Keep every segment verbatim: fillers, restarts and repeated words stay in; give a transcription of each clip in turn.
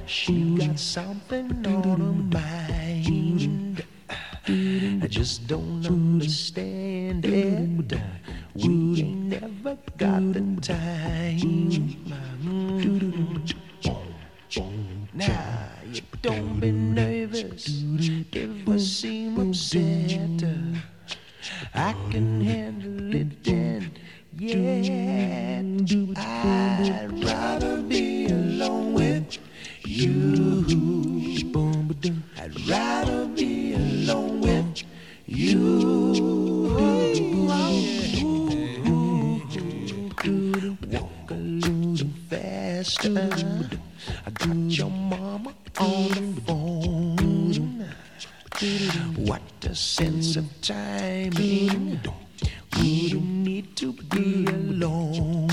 She got something on her mind. I just don't understand it. We ain't never got the time. Now, you don't be nervous if I seem upset. I can handle it then, yeah. I'd rather be alone with you. I'd rather be alone with you. Walk a little faster. I got your mama on the phone. What a sense of timing. We don't need to be alone.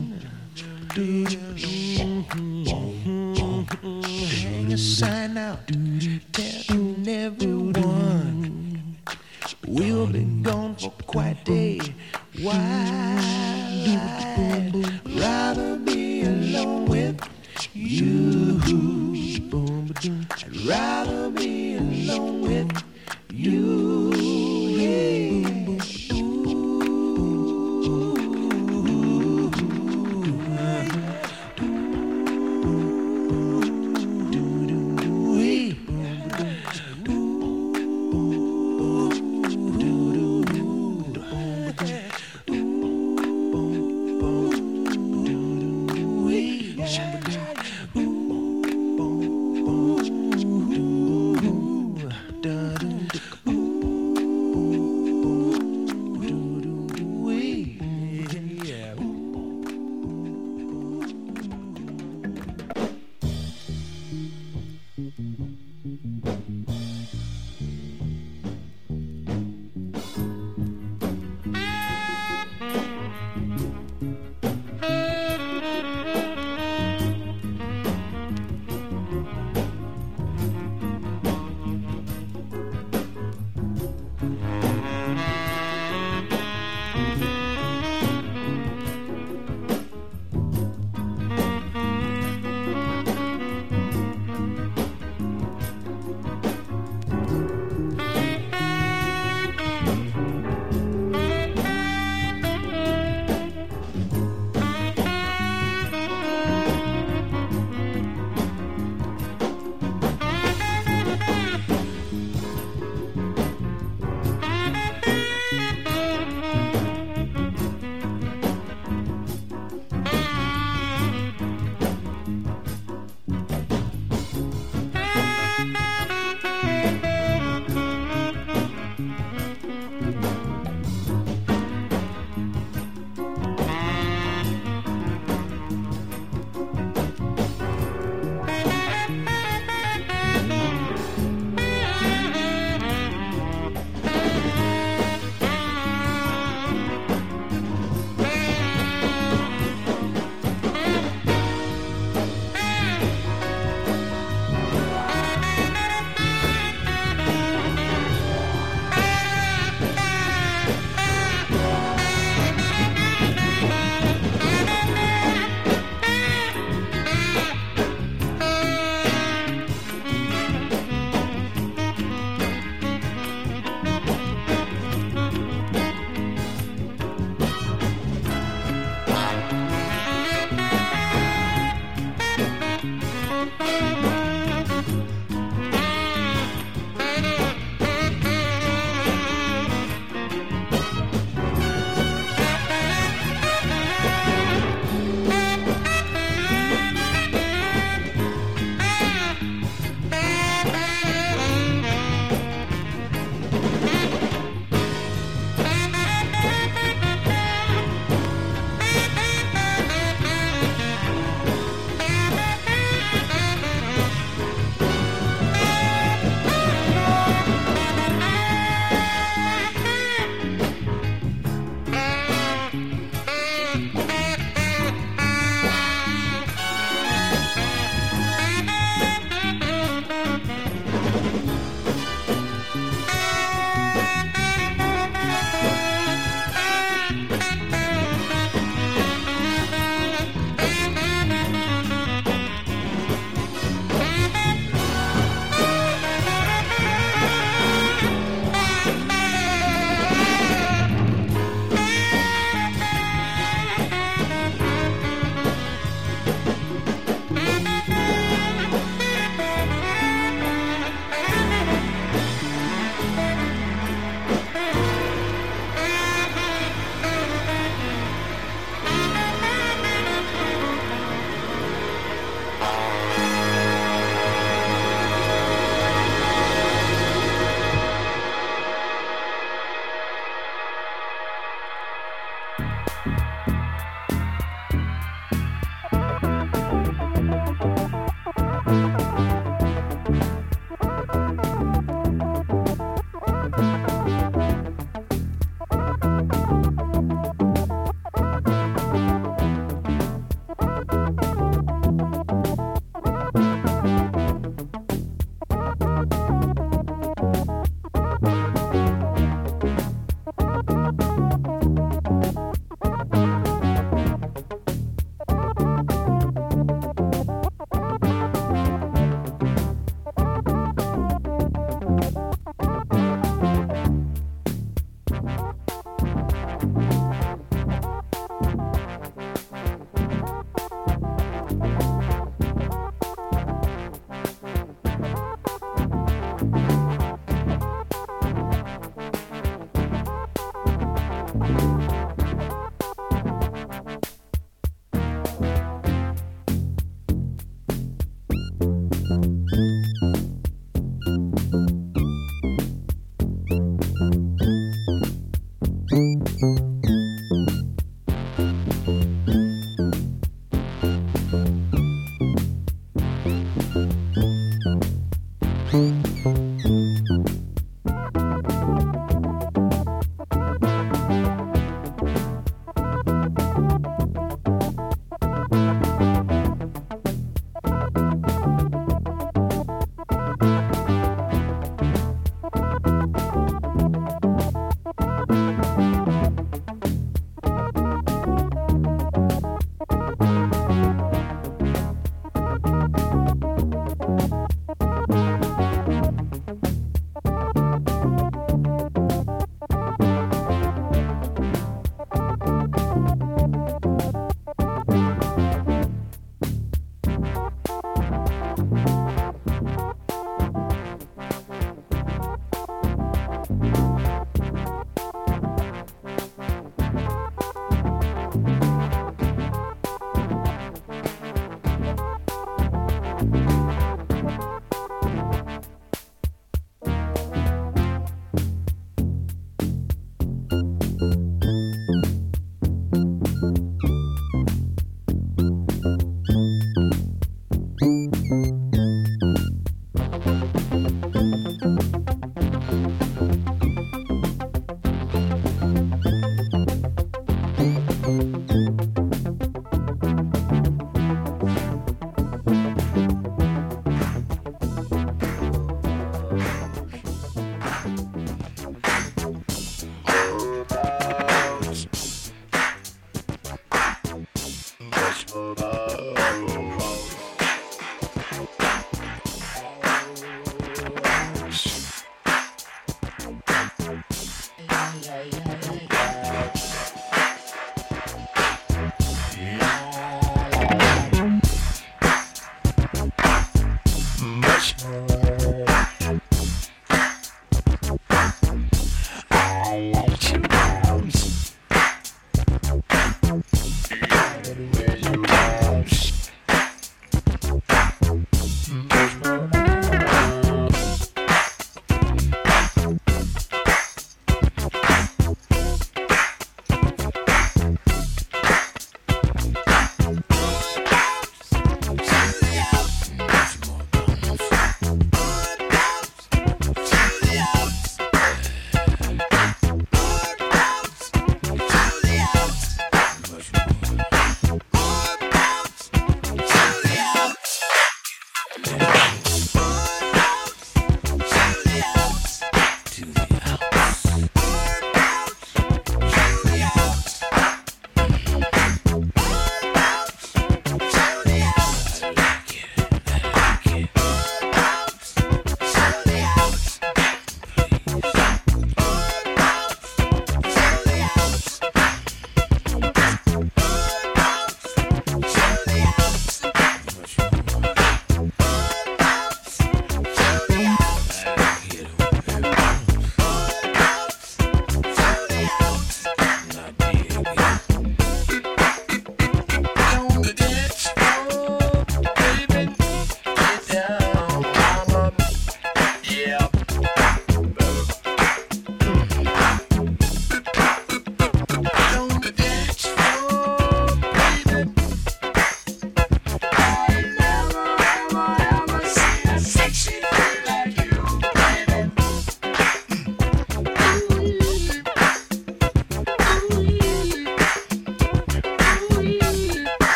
Hang a sign out, telling everyone we'll be gone for quite a while. I'd rather be alone with you. I'd rather be alone with you. Yeah.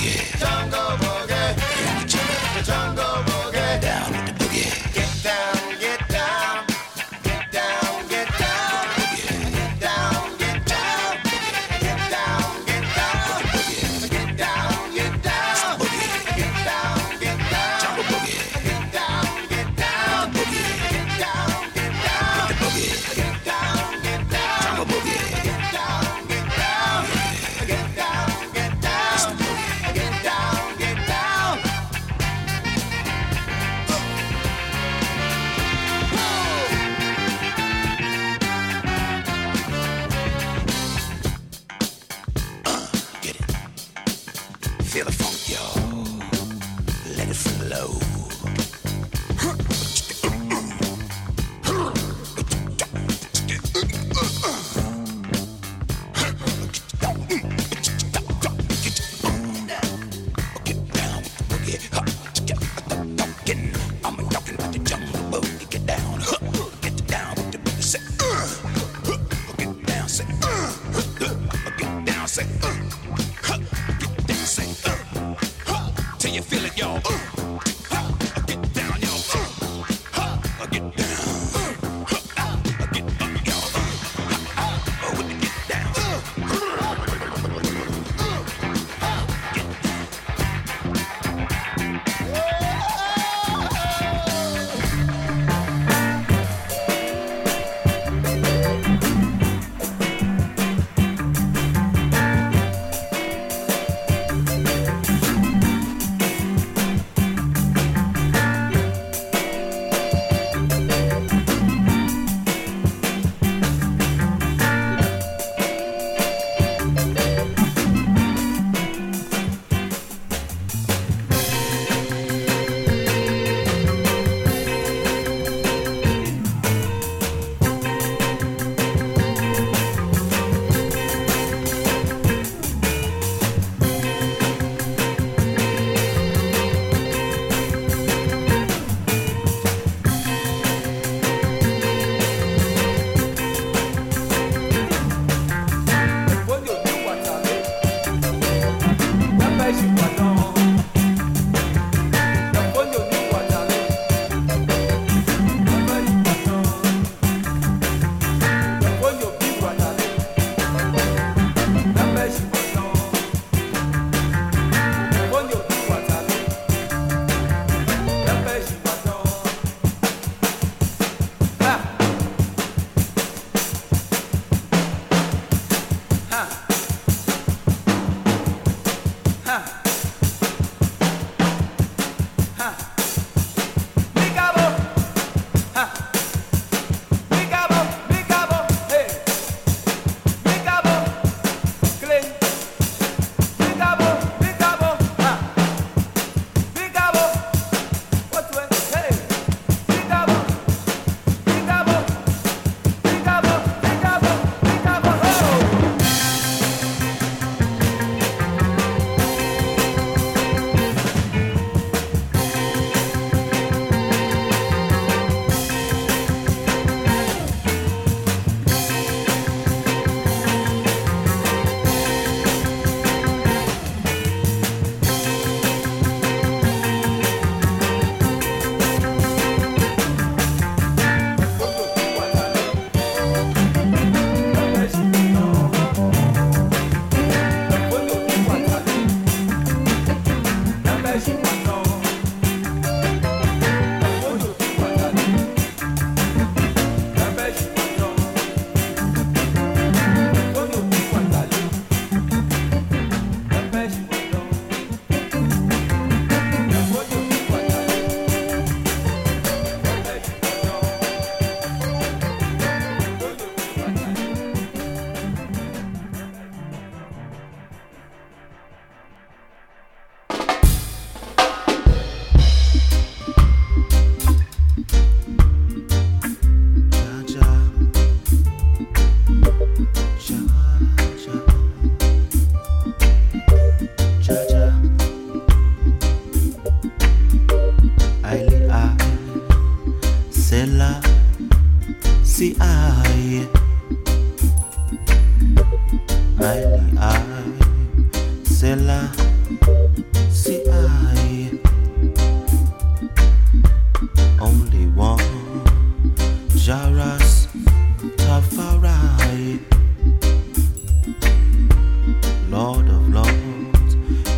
boogie. Jungle boogie. The jungle boogie. Down with the boogie. Get down, get down. Get down, get down. Get down, get down. Get down, get down. Get down, get down. Get down, get down. Jungle boogie. Get down, get down. Boogie. Get down, get down. The boogie. Get down, get down. Jungle boogie. Get down, get down. Get down, get down. Get down, get down. Get it. Feel the funk, y'all. Let it flow. Get down with the boogie. I'm talking, I'm talking about the jungle boogie. Get down, get down with the boogie. Say, get down, say, get down, say, get down, say, till you feel it, y'all. Get down, y'all. Get down, get up, y'all. With the get down.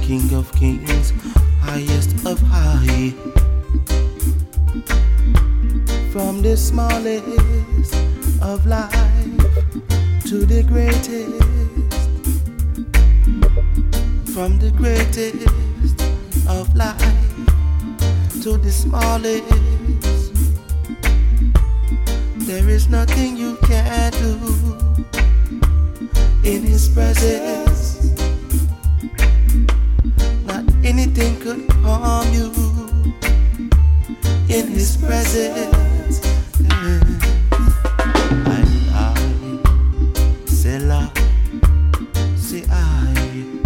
King of kings, highest of high. From the smallest of life to the greatest, from the greatest of life to the smallest. There is nothing you can't do in His presence. Not anything could harm you in His presence. I, I, Selah, say I,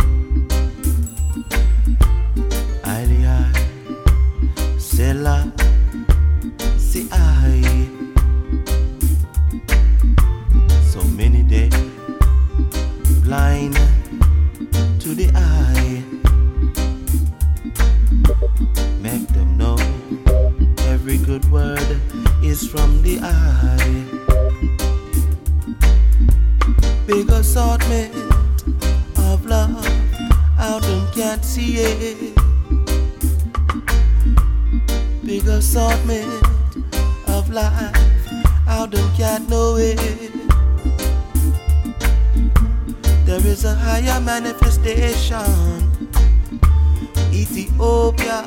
I, I, Selah, say I. So many days blind to the eye, make them know every good word is from the eye. Big assortment of love, out them can't see it. Big assortment of life, out them can't know it. There is a higher manifestation, Ethiopia,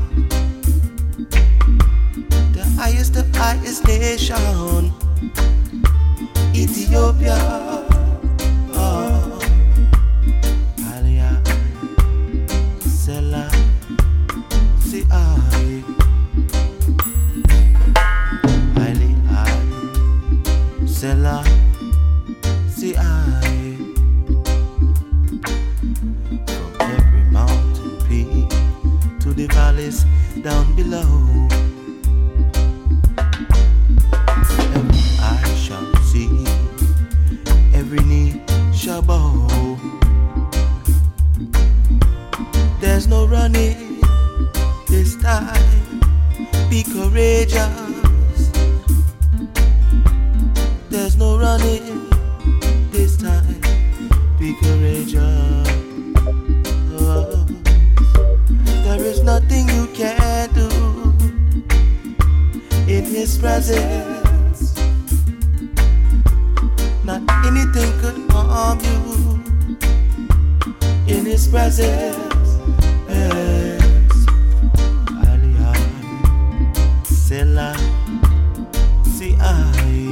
the highest of highest nation, Ethiopia. Oh, Aliyah, Selah, see I, Aliyah, Selah, see I. The valleys down below, every eye shall see, every knee shall bow. There's no running this time, be courageous. There's no running this time, be courageous. Oh. There is nothing you can't do in His presence. Not anything could harm you in His presence. Yes. Aliyah, Selah, see I,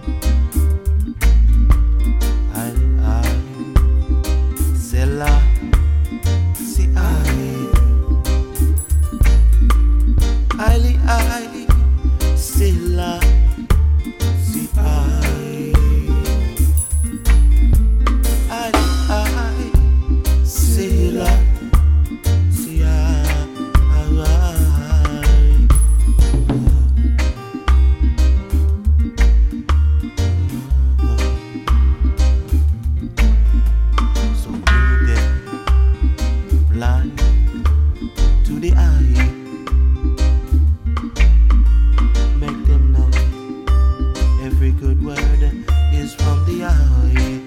Aliyah, Selah, see I. Ali, I, Selah, see I, Ali, I, Selah, see I, so many days blind to the eye. Every good word is from the eye.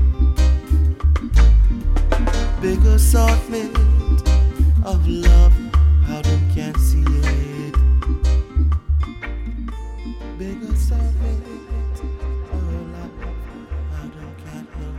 Big assortment of love, how them can't see it. Big assortment of love, how them can't know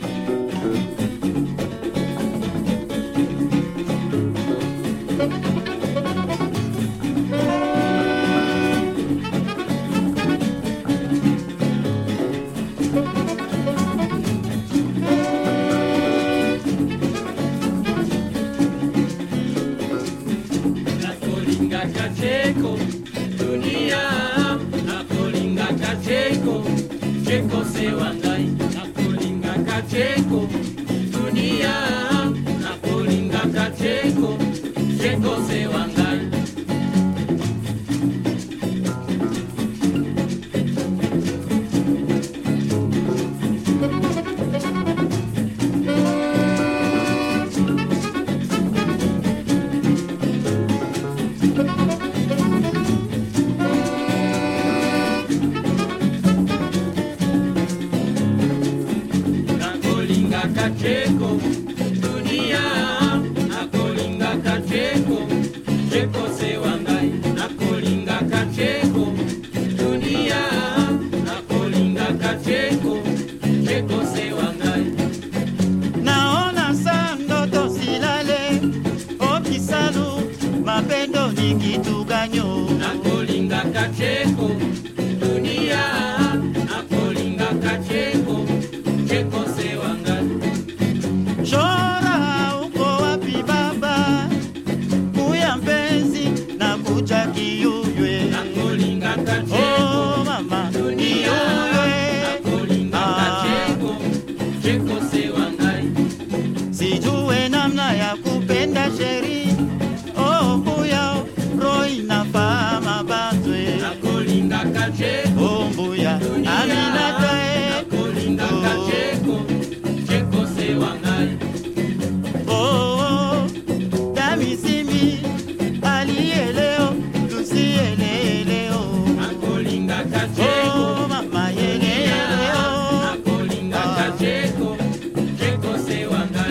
it. kituganyo nakolinga kacheko dunia nakolinga kacheko cheko sewanga Shora uko wapi baba kuya mpenzi na kuja kiyuywe nakolinga kacheko oh mama dunia nakolinga kacheko cheko sewanga sijue namna ya kupenda sheri oh mbuya roho inafama batwe nakolinga kacheko oh mbuya aminata nakolinga kacheko cheko sewanga oh damisimi alieleo tusieleleo nakolinga kacheko oh mama yeleleo nakolinga kacheko cheko sewanga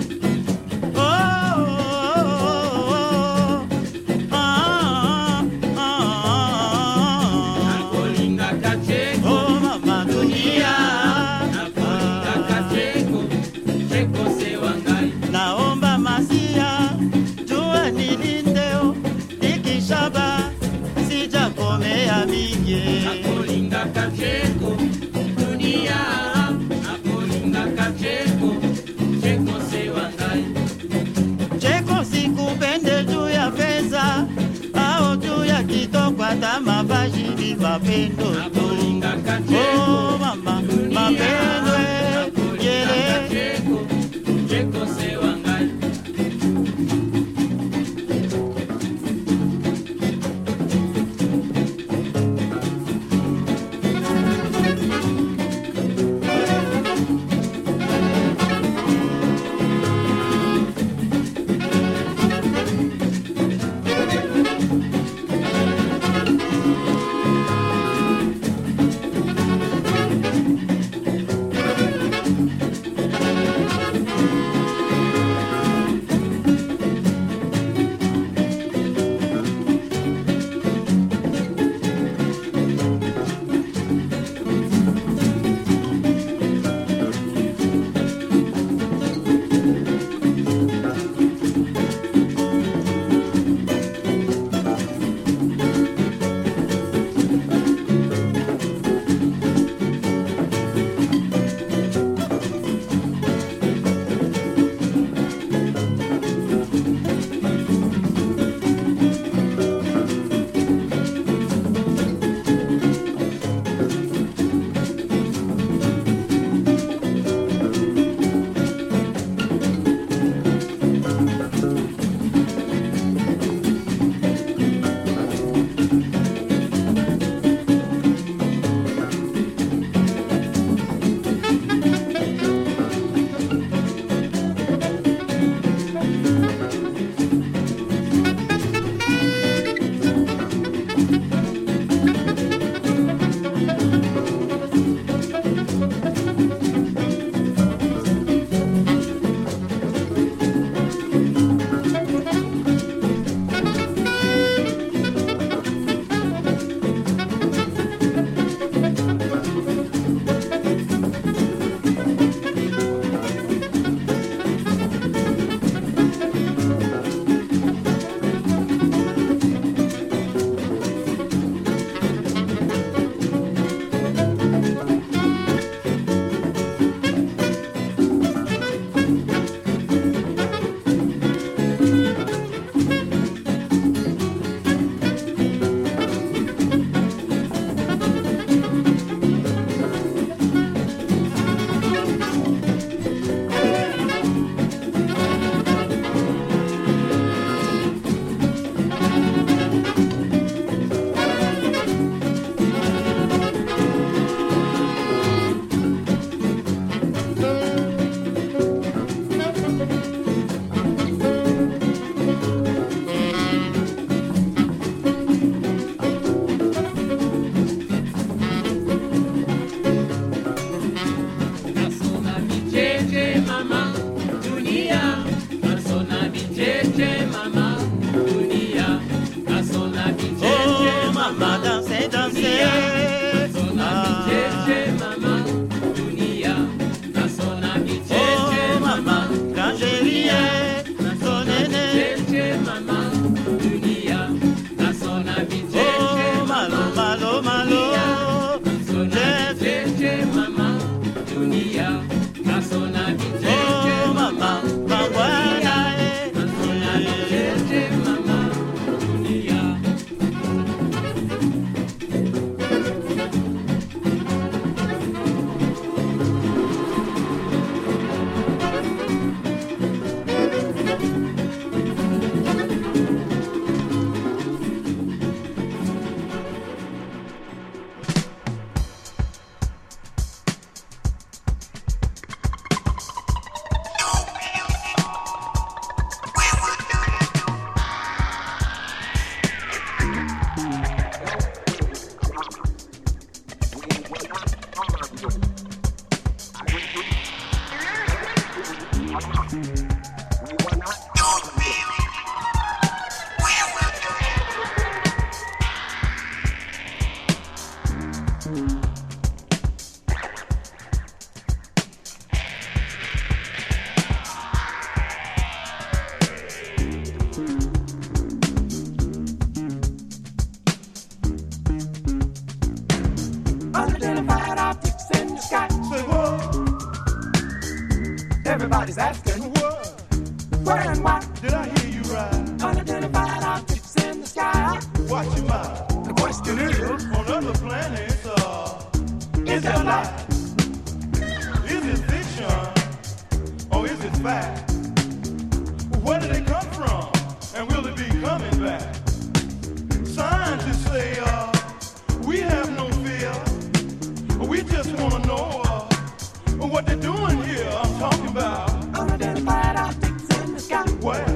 nakolinga kacheko oh mama dunia nakolinga kacheko cheko sewanga naomba masia jua nilindeo ikishaba sijakomea mingi nakolinga kacheko dunia nakolinga kacheko cheko sewanga cheko sikupende juu ya pesa au juu ya kitoko hata mavazi ni mapendo tu nakolinga kacheko oh mama mapendo yele kacheko cheko sewanga Where and why? Did I hear you right? Unidentified objects in the sky. Watch your mouth. The question is, on other planets, uh, is there life? Is it fiction or is it fact? Where did they come from and will it be coming back? Scientists say, uh, we have no fear. We just want to know uh, what they're doing here. I'm talking about unidentified objects in the sky. Where?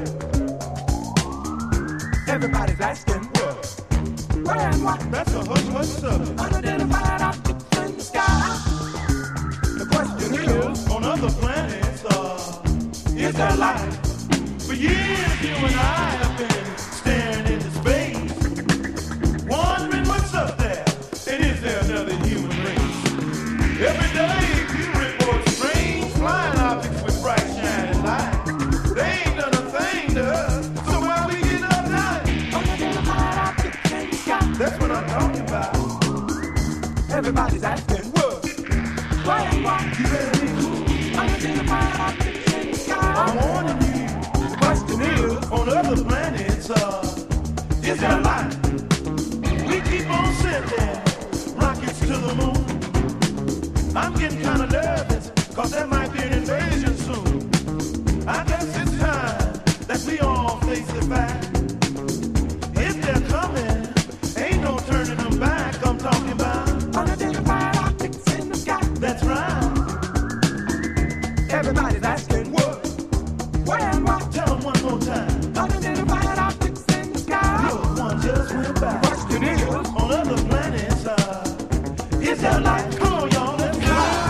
Everybody's asking. Where? Where and what? That's a hush hush subject. Unidentified objects in the sky. The question is, on other planets, uh, is there life? For years, you and I have been staring into space, wondering what's up there, and is there another human race? Every day, you report strange flying objects with bright shining lights. They ain't done a thing to us, so why we get uptight? Unidentified objects in the sky. That's what I'm talking about. Everybody's asking, what? Why and why? You ready? Unidentified objects in the sky. I'm warning you. The question is, on other planets, uh, is there life? We keep on sending rockets to the moon. I'm getting kind of nervous, cause there might be an invasion soon. I guess it's time that we all face the fact. If they're coming, ain't no turning them back. I'm talking about unidentified objects in the sky. That's right. Everybody's asking, what? Where and what? Tell them one more time. Unidentified objects in the sky. Look, one just went by. Question is, on other planets, uh, is there life? Come on, y'all, let's fly.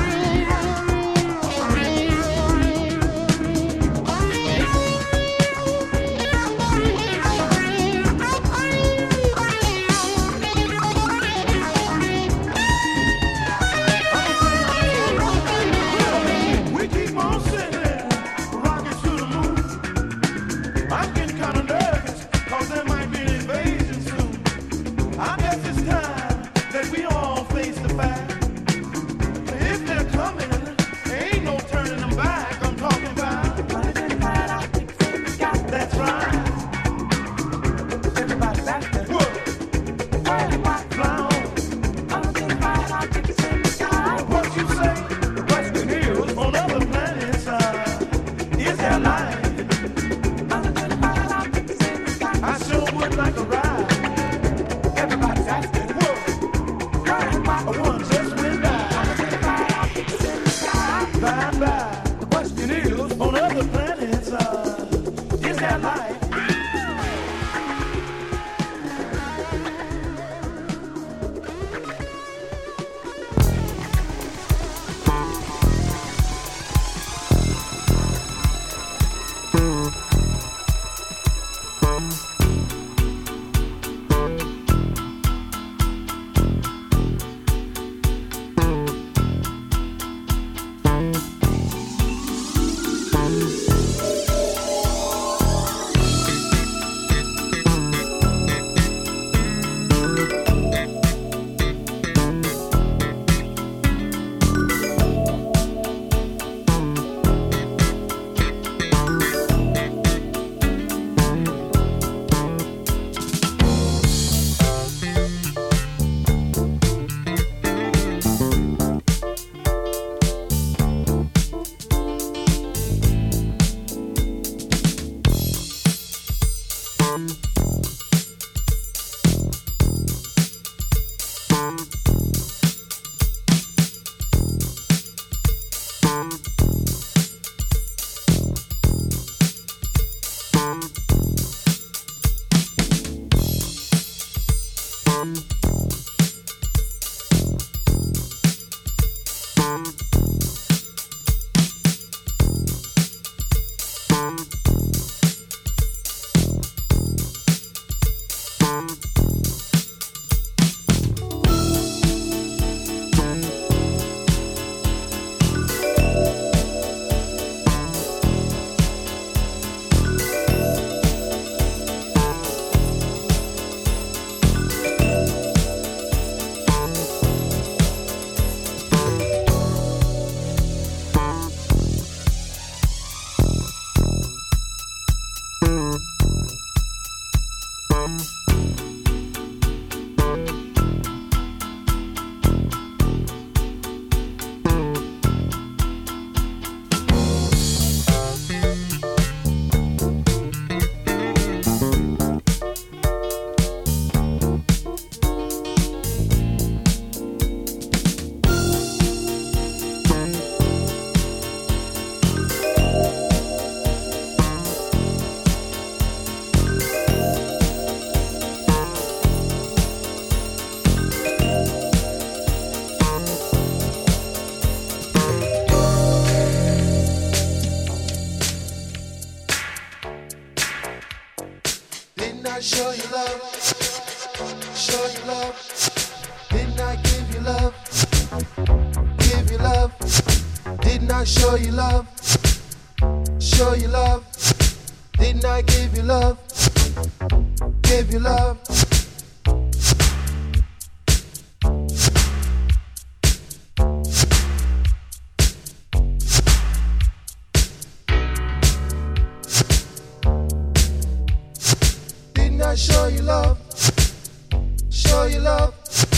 We keep on sending rockets to the moon. I'm getting kind of nervous, cause there might be an invasion soon. I guess it's time that we all face the fact. If they're coming, there ain't no turning them back. I'm talking about unidentified objects in the sky. That's right. Everybody's asking, what? Where and what? Fly on. Unidentified objects in the sky. What you say? The question is, on other planets, uh, is there life? Unidentified objects in the sky. I sure would like a ride. Everybody's asking, what? Where and what? One just went by. Unidentified objects in the sky. Bye bye. The question is, on other planets, uh, is there life? I show you love? Show you love? Didn't I give you love? Give you love? Didn't I show you love? Show you love? Didn't I give you love? Give you love? Didn't I show you love? Show you love?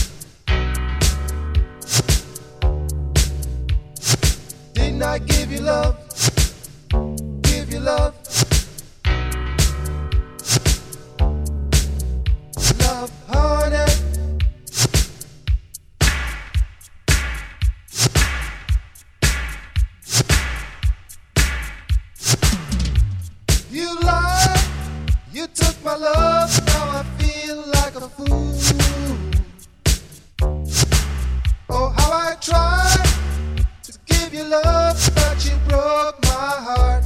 Didn't I give you love? Give you love? Love, honey. You lied, you took my love, now I feel like a fool. Oh, how I tried to give you love, but you broke my heart.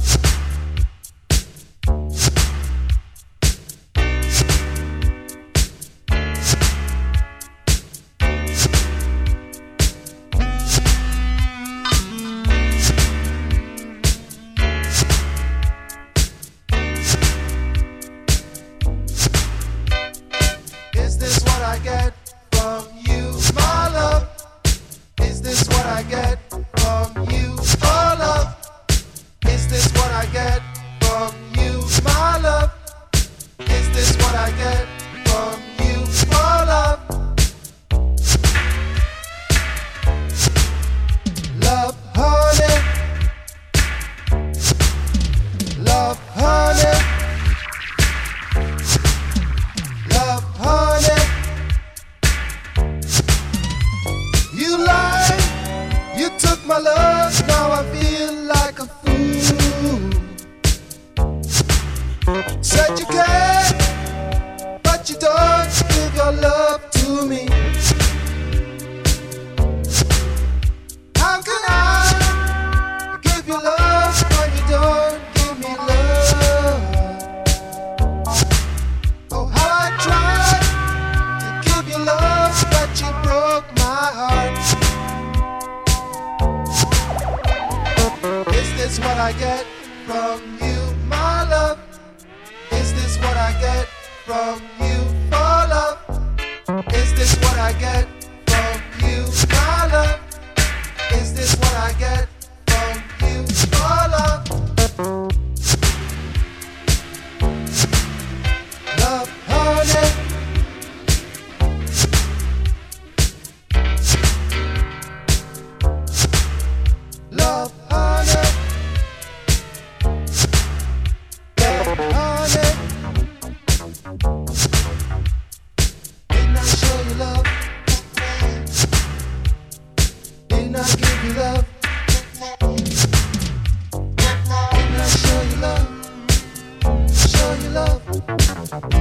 Is this what I get from you, my love? Is this what I get from you, for love? Is this what I get from you, my love? Is this what I get from you, for love? Love, honey. Love, honey. Love, honey. You lied, you took my love, now I feel like a fool. Said you care, but you don't give your love to me. How can I give you love when you don't give me love? Oh, how I tried to give you love, but you broke my heart. Is this what I get from you, my love? Is this what I get from you, for love? Is this what I get from you, my love? Is this what I get from you, for love? Love, honey. Love, honey. Love, honey. Didn't I show you love? Didn't I give you love? Didn't I show you love? Show you love?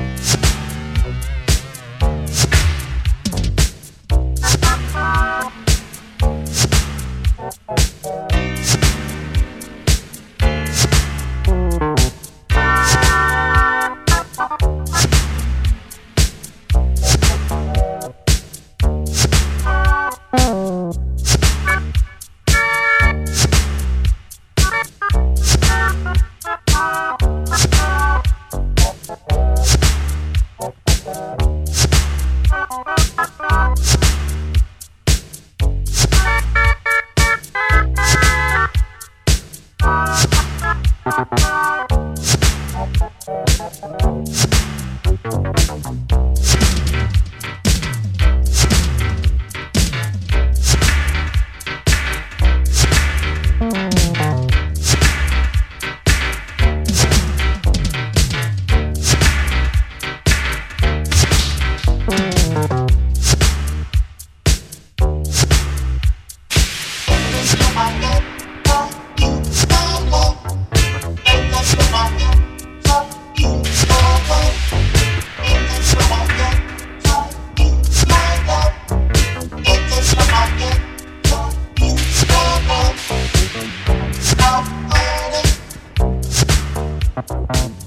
Bye.